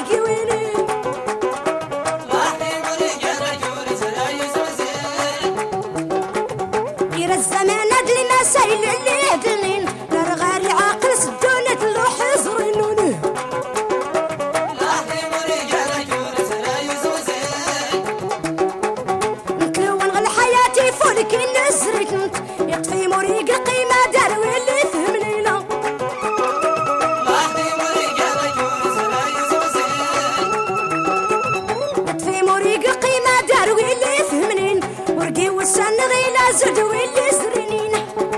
قويني غير الزمان ادلي ما سايل اللي يدلين غاري عاقل سدونة اللوح يزرينوني نتلون غل حياتي فولك نزريت يطفي مريق القيمة داروي اللي فهمنينا يطفي مريق القيمة داروي اللي فهمنين ورقي والسن غيلا زدوي اللي زرينين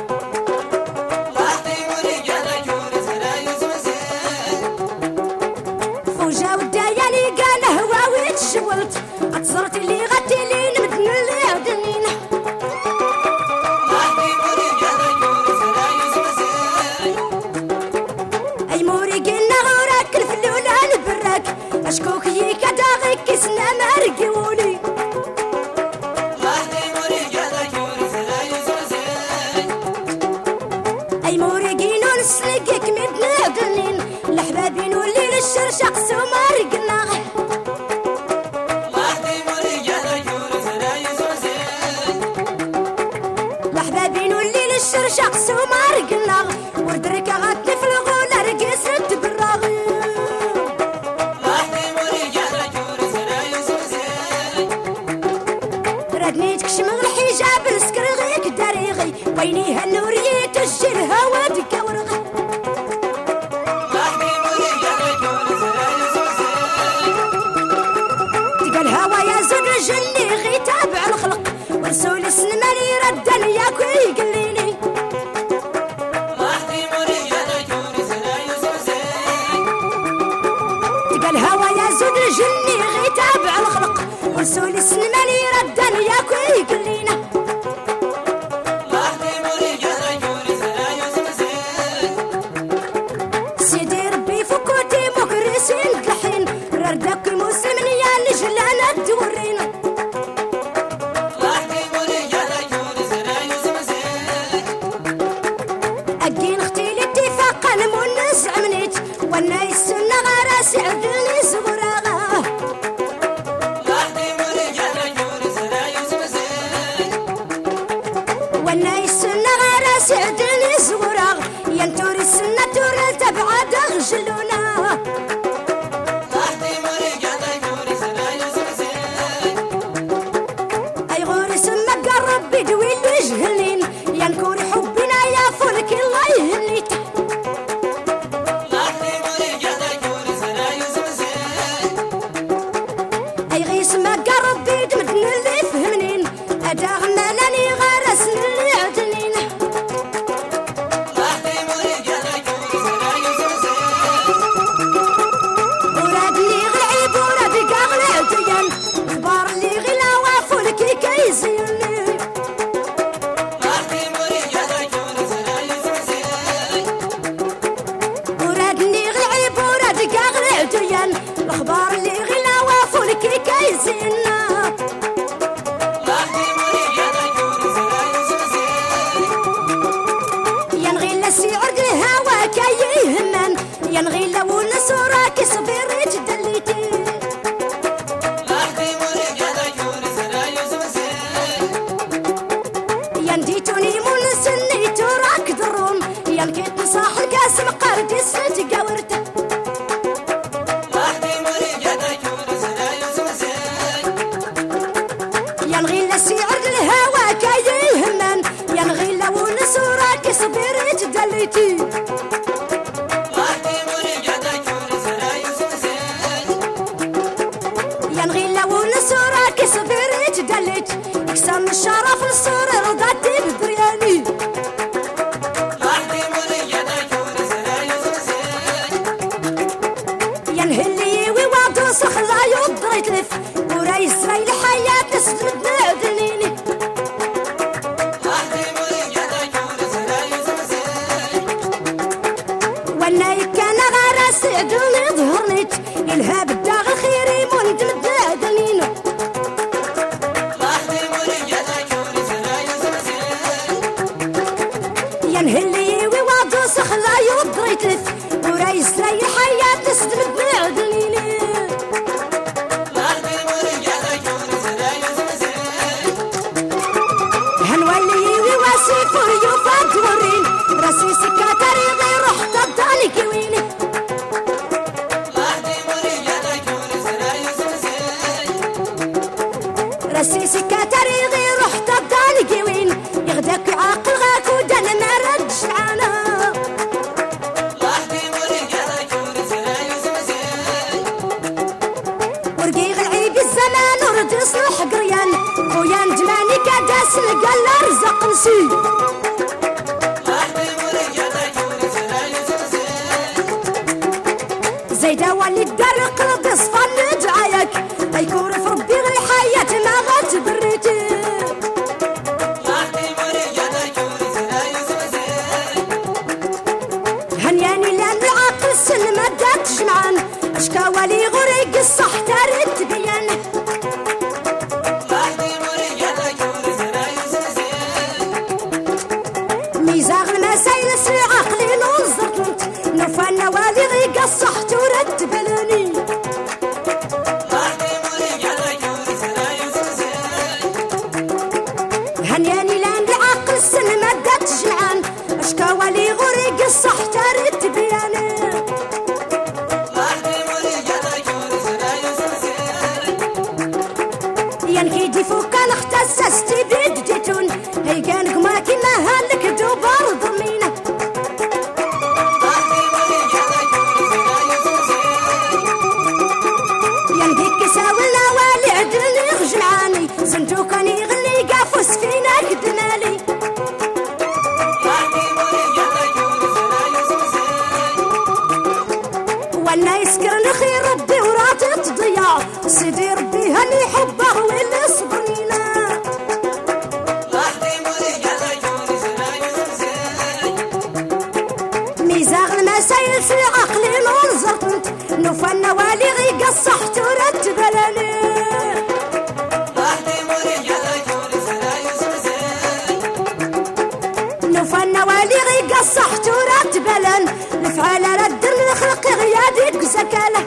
فوجا وداياني قال هوا ويتشولت عتصرت اللي غتي لي نمدن اللي عدنين اي موريقنا غوراك الفلولة البراك اشكوك يك داغيك كسنا مرقوني اي موريقين ونسلقك مدن عدنين الحبابين واللي للشرشق سوما رقنا الحبابين واللي للشرشق سوما رقنا وردرك غاتني في الغولة رقصت بالراغي ردنيتك شمغ الحجاب السكر غيك داريغي وينيها النورية تجي الهوا دكا ورغي تقال هوا يا زود الجني غي تابع الخلق ورسول السنماني ردن ياكو يقليني تقال هوا يا زود الجني غي تابع الخلق ورسول السنماني ردن ياكو يقلينا سيدي ربي فكوتي مكرسين الحين ردك المسلمين يا نجلانا الدورين أجين اختي الاتفاق المنز عمنيت وانا يسنا غراسي عدلني زغراغا وانا يسنا غراسي عدلني زغراغ ينتوري السنة توري تبعد غجلونا اي غوري سما قرب بدوي اللي جهلين ينكوري حبنا يا فلك الله يهنيت اي غي سما قرب بدمدن اللي فهمنين ادا غمالاني غرسن اللي عدنين ورادني غلعيب ورادي قاغل عديان كبار اللي غلا وافولك كيزيني ورادني غلعيب ورادي قاغل عديان الخبار اللي غلا وافولك كيزينا ينغيلا سيعرق الهوا كيهمن ينغيلا ونسوراك صبيري تدليتي ينديتوني منسني توراك دروم ينكيت نصاح القاسم قردي السد قورت ينغيلا سيعرق الهوا كيهمن ينغيلا ونسوراك صبيري تدليتي ينغيلا ونسوراك صبيري تدليت يكسر الشرف الصورة رضاتي بدرياني ينهلي ويوادو سخلا يضري تلف وراي السراي الحياة تسلم عدنيني وانا كان غراسي عدلني ظهرنيت يلهاب الداغ الخيري مندمد عدنينو ينهلي ويوادو سخلا يضري تلف وراي السراي الحياة تسلم عدنيني غاكي ما هالك دوبار ضمينه يمديك ساولنا والي عدلني غجلعاني زنتو كان يغني قافوس فينا كدمالي وانا يسكر نخي ربي وراتي تضيع سيدي ربي هني حبه واللي صبرينا ميزاغ المسايل في عقلي ننزرت نوفنا والي غي قصحت ورتب لني نوفنا والي غي قصحت ورتب لن نفعل رد الخلق غيادي زكاله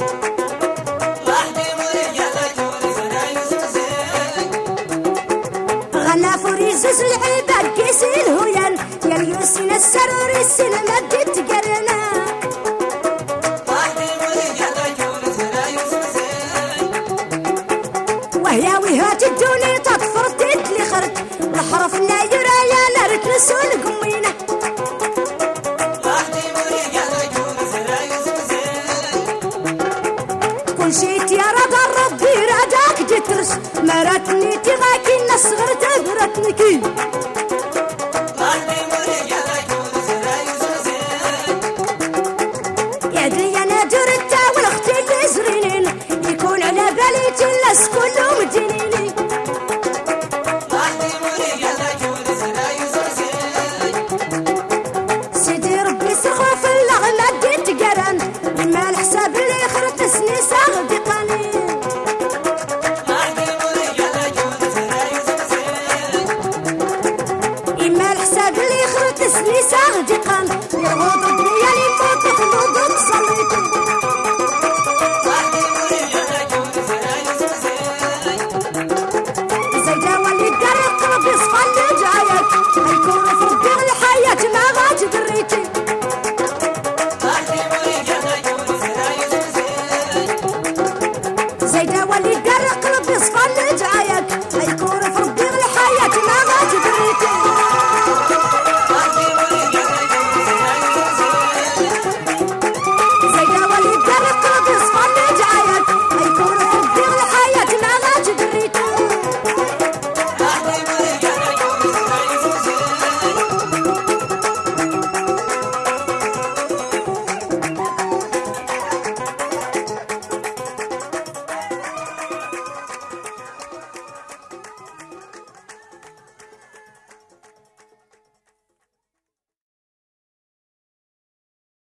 غنى فريزز العباد كيس الهيان يا اليوسين السرور السينما بديت قرنا وهي وهات الدوني تطفرت اللي خرت الحرف نايرة يا نارك نسول قمينة كل شي تيارة ربي راداك جترس مراتني تغاكي الناس غير تبرتنكي يا دي انا درتا والاختي اللي زرينين يكون على بالي الناس كلهم مدينيني سيدي ربي سخو في اللغمة ديت قران ما الحساب اللي خرت سني صاغدي قليل إما الحساب اللي خرت سني صاغدي قان يغوض الدنيا اللي